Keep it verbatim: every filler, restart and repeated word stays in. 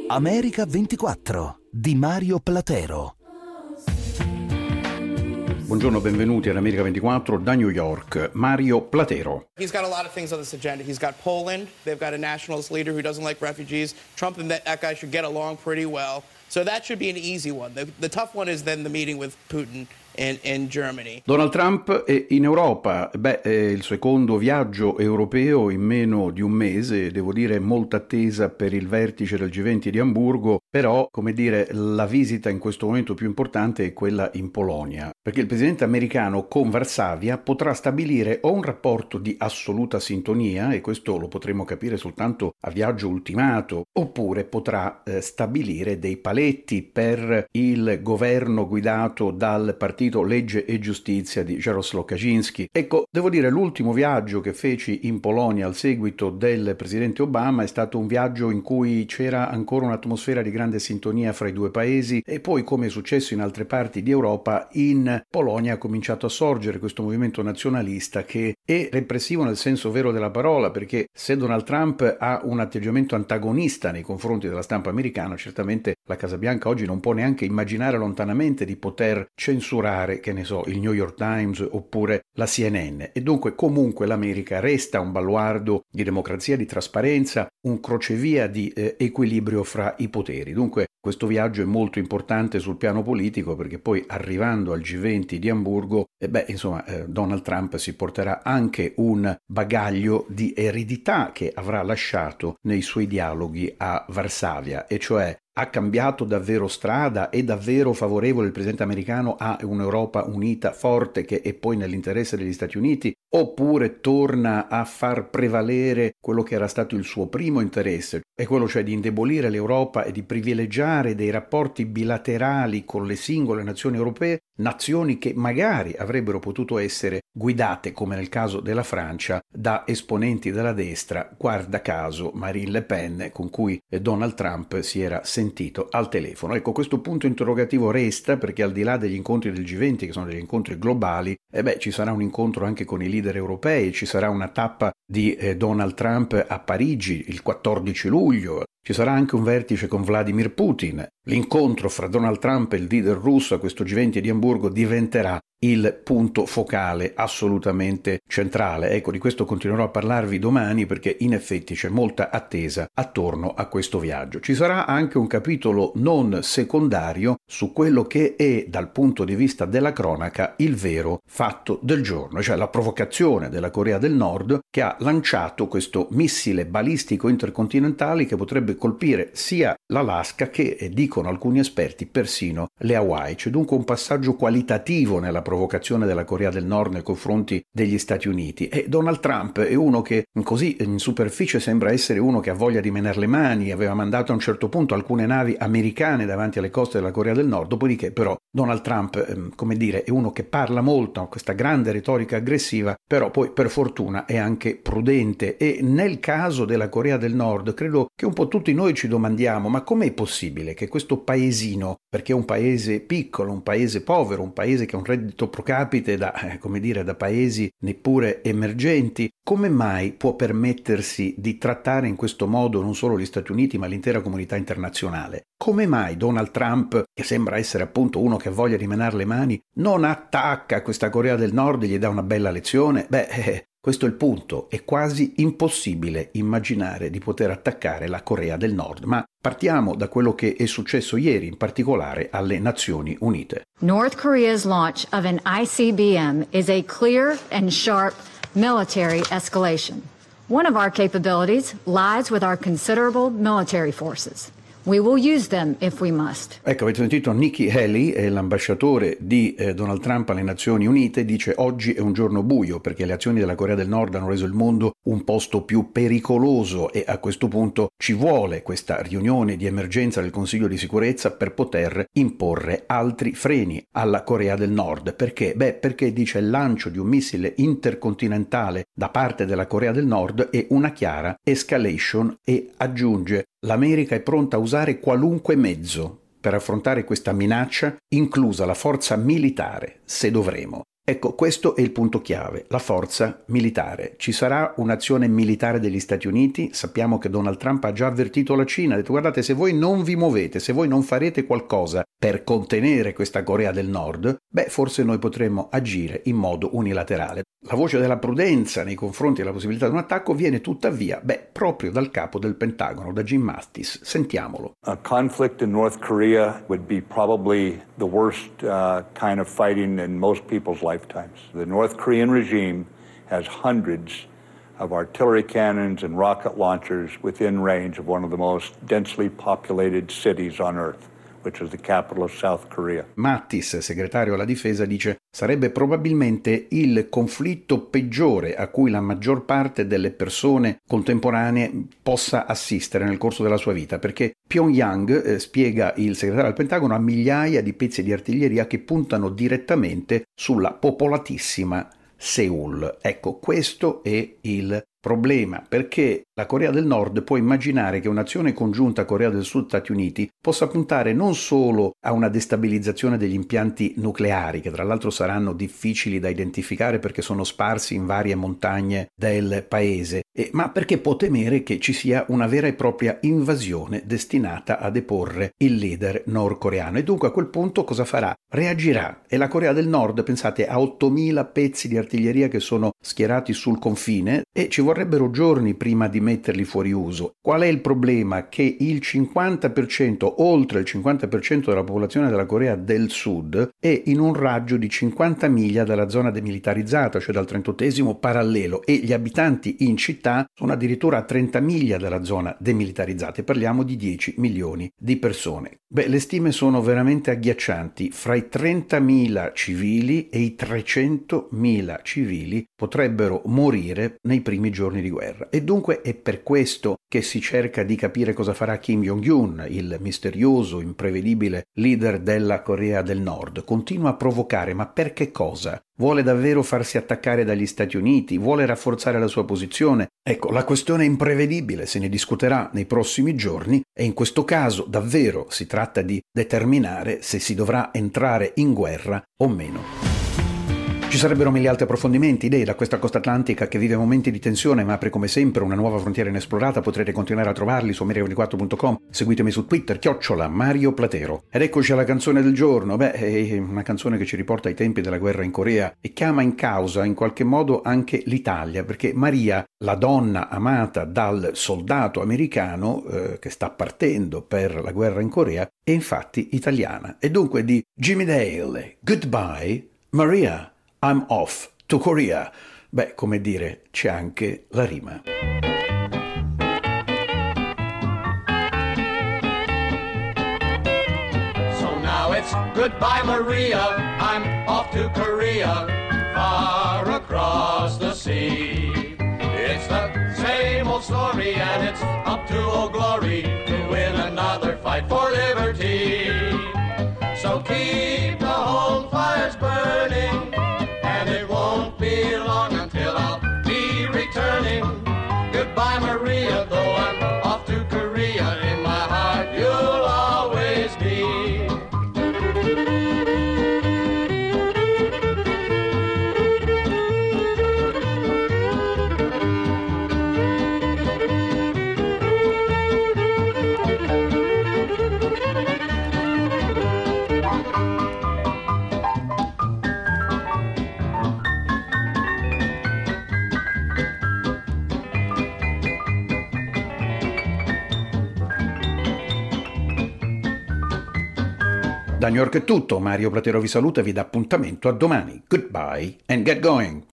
America ventiquattro di Mario Platero. Buongiorno, benvenuti ad America ventiquattro da New York. Mario Platero. He's got a lot of things on this agenda. He's got Poland. They've got a nationalist leader who doesn't like refugees. Trump and that, that guy should get along pretty well. So that should be an easy one. The, the tough one is then the meeting with Putin in, in Germany. Donald Trump è in Europa. Beh, è il secondo viaggio europeo in meno di un mese. Devo dire molta attesa per il vertice del G venti di Amburgo. Però, come dire, la visita in questo momento più importante è quella in Polonia. Perché il presidente americano con Varsavia potrà stabilire o un rapporto di assoluta sintonia, e questo lo potremo capire soltanto a viaggio ultimato, oppure potrà eh, stabilire dei paletti per il governo guidato dal partito Legge e Giustizia di Jarosław Kaczynski. Ecco, devo dire, l'ultimo viaggio che feci in Polonia al seguito del presidente Obama è stato un viaggio in cui c'era ancora un'atmosfera di grande sintonia fra i due paesi, e poi, come è successo in altre parti di Europa, in Polonia ha cominciato a sorgere questo movimento nazionalista che è repressivo nel senso vero della parola, perché se Donald Trump ha un atteggiamento antagonista nei confronti della stampa americana, certamente la Casa Bianca oggi non può neanche immaginare lontanamente di poter censurare, che ne so, il New York Times oppure la C N N. E dunque comunque l'America resta un baluardo di democrazia, di trasparenza, un crocevia di eh, equilibrio fra i poteri. Dunque questo viaggio è molto importante sul piano politico, perché poi arrivando al G venti di Amburgo, eh beh, insomma, eh, Donald Trump si porterà anche un bagaglio di eredità che avrà lasciato nei suoi dialoghi a Varsavia, e cioè ha cambiato davvero strada? È davvero favorevole il presidente americano a un'Europa unita, forte, che è poi nell'interesse degli Stati Uniti? Oppure torna a far prevalere quello che era stato il suo primo interesse, e quello cioè di indebolire l'Europa e di privilegiare dei rapporti bilaterali con le singole nazioni europee, nazioni che magari avrebbero potuto essere guidate, come nel caso della Francia, da esponenti della destra, guarda caso Marine Le Pen, con cui Donald Trump si era sentito al telefono. Ecco, questo punto interrogativo resta, perché al di là degli incontri del G venti, che sono degli incontri globali, eh beh, ci sarà un incontro anche con i leader europei, ci sarà una tappa di eh, Donald Trump a Parigi il quattordici luglio, ci sarà anche un vertice con Vladimir Putin. L'incontro fra Donald Trump e il leader russo a questo G venti di Amburgo diventerà il punto focale assolutamente centrale. Ecco, di questo continuerò a parlarvi domani, perché in effetti c'è molta attesa attorno a questo viaggio. Ci sarà anche un capitolo non secondario su quello che è, dal punto di vista della cronaca, il vero fatto del giorno, cioè la provocazione della Corea del Nord, che ha lanciato questo missile balistico intercontinentale che potrebbe colpire sia l'Alaska che, eh, dicono alcuni esperti, persino le Hawaii. C'è dunque un passaggio qualitativo nella provocazione della Corea del Nord nei confronti degli Stati Uniti, e Donald Trump è uno che così in superficie sembra essere uno che ha voglia di menare le mani. Aveva mandato a un certo punto alcune navi americane davanti alle coste della Corea del Nord, dopodiché però Donald Trump, ehm, come dire, è uno che parla molto, ha questa grande retorica aggressiva, però poi per fortuna è anche prudente, e nel caso della Corea del Nord credo che un po' tutti noi ci domandiamo: ma com'è possibile che questo paesino, perché è un paese piccolo, un paese povero, un paese che ha un reddito pro capite da, eh, come dire, da paesi neppure emergenti, come mai può permettersi di trattare in questo modo non solo gli Stati Uniti ma l'intera comunità internazionale? Come mai Donald Trump, che sembra essere appunto uno che ha voglia di menare le mani, non attacca questa Corea del Nord e gli dà una bella lezione? Beh, eh, questo è il punto. È quasi impossibile immaginare di poter attaccare la Corea del Nord, ma partiamo da quello che è successo ieri, in particolare alle Nazioni Unite. North Korea's launch of an I C B M is a clear and sharp military escalation. One of our capabilities lies with our considerable military forces. We will use them if we must. Ecco, avete sentito Nikki Haley, è l'ambasciatore di eh, Donald Trump alle Nazioni Unite, dice: oggi è un giorno buio perché le azioni della Corea del Nord hanno reso il mondo un posto più pericoloso, e a questo punto ci vuole questa riunione di emergenza del Consiglio di sicurezza per poter imporre altri freni alla Corea del Nord. Perché? Beh, perché dice il lancio di un missile intercontinentale da parte della Corea del Nord è una chiara escalation, e aggiunge: l'America è pronta a usare qualunque mezzo per affrontare questa minaccia, inclusa la forza militare, se dovremo. Ecco, questo è il punto chiave, la forza militare. Ci sarà un'azione militare degli Stati Uniti? Sappiamo che Donald Trump ha già avvertito la Cina, ha detto guardate, se voi non vi muovete, se voi non farete qualcosa per contenere questa Corea del Nord, beh, forse noi potremmo agire in modo unilaterale. La voce della prudenza nei confronti della possibilità di un attacco viene tuttavia, beh, proprio dal capo del Pentagono, da Jim Mattis. Sentiamolo. A conflict in North Korea would be probably the worst uh, kind of fighting in most people's lifetimes. The North Korean regime has hundreds of artillery cannons and rocket launchers within range of one of the most densely populated cities on Earth, which is the capital of South Korea. Mattis, segretario alla difesa, dice sarebbe probabilmente il conflitto peggiore a cui la maggior parte delle persone contemporanee possa assistere nel corso della sua vita, perché Pyongyang, eh, spiega il segretario del Pentagono, ha migliaia di pezzi di artiglieria che puntano direttamente sulla popolatissima Seoul. Ecco, questo è il problema, perché la Corea del Nord può immaginare che un'azione congiunta Corea del Sud-Stati Uniti possa puntare non solo a una destabilizzazione degli impianti nucleari, che tra l'altro saranno difficili da identificare perché sono sparsi in varie montagne del paese, eh, ma perché può temere che ci sia una vera e propria invasione destinata a deporre il leader nordcoreano. E dunque a quel punto cosa farà? Reagirà. E la Corea del Nord, pensate, ha ottomila pezzi di artiglieria che sono schierati sul confine e ci vorrebbero giorni prima di metterli fuori uso. Qual è il problema? Che il cinquanta per cento, oltre il cinquanta per cento della popolazione della Corea del Sud è in un raggio di cinquanta miglia dalla zona demilitarizzata, cioè dal trentottesimo parallelo, e gli abitanti in città sono addirittura a trenta miglia dalla zona demilitarizzata, e parliamo di dieci milioni di persone. Beh, le stime sono veramente agghiaccianti. Fra i trentamila civili e i trecentomila civili potrebbero morire nei primi giorni di guerra. E dunque è per questo che si cerca di capire cosa farà Kim Jong-un, il misterioso, imprevedibile leader della Corea del Nord. Continua a provocare, ma per che cosa? Vuole davvero farsi attaccare dagli Stati Uniti? Vuole rafforzare la sua posizione? Ecco, la questione è imprevedibile, se ne discuterà nei prossimi giorni e in questo caso davvero si tratta di determinare se si dovrà entrare in guerra o meno. Ci sarebbero mille altri approfondimenti, idee da questa costa atlantica che vive momenti di tensione ma apre come sempre una nuova frontiera inesplorata. Potrete continuare a trovarli su America ventiquattro punto com, seguitemi su Twitter, chiocciola Mario Platero. Ed eccoci alla canzone del giorno. Beh, è una canzone che ci riporta ai tempi della guerra in Corea e chiama in causa in qualche modo anche l'Italia, perché Maria, la donna amata dal soldato americano eh, che sta partendo per la guerra in Corea, è infatti italiana. E dunque di Jimmy Dale, Goodbye Maria, I'm off to Korea. Beh, come dire, c'è anche la rima. So now it's goodbye Maria, I'm off to Korea, far across the sea. It's the same old story and it's up to Old Glory to win another fight for liberty. So keep the home fires burning, it won't be long until I'll be returning. Goodbye, Maria, though I'm off to Korea. In my heart, you'll always be. Da New York è tutto, Mario Platero vi saluta e vi dà appuntamento a domani. Goodbye and get going!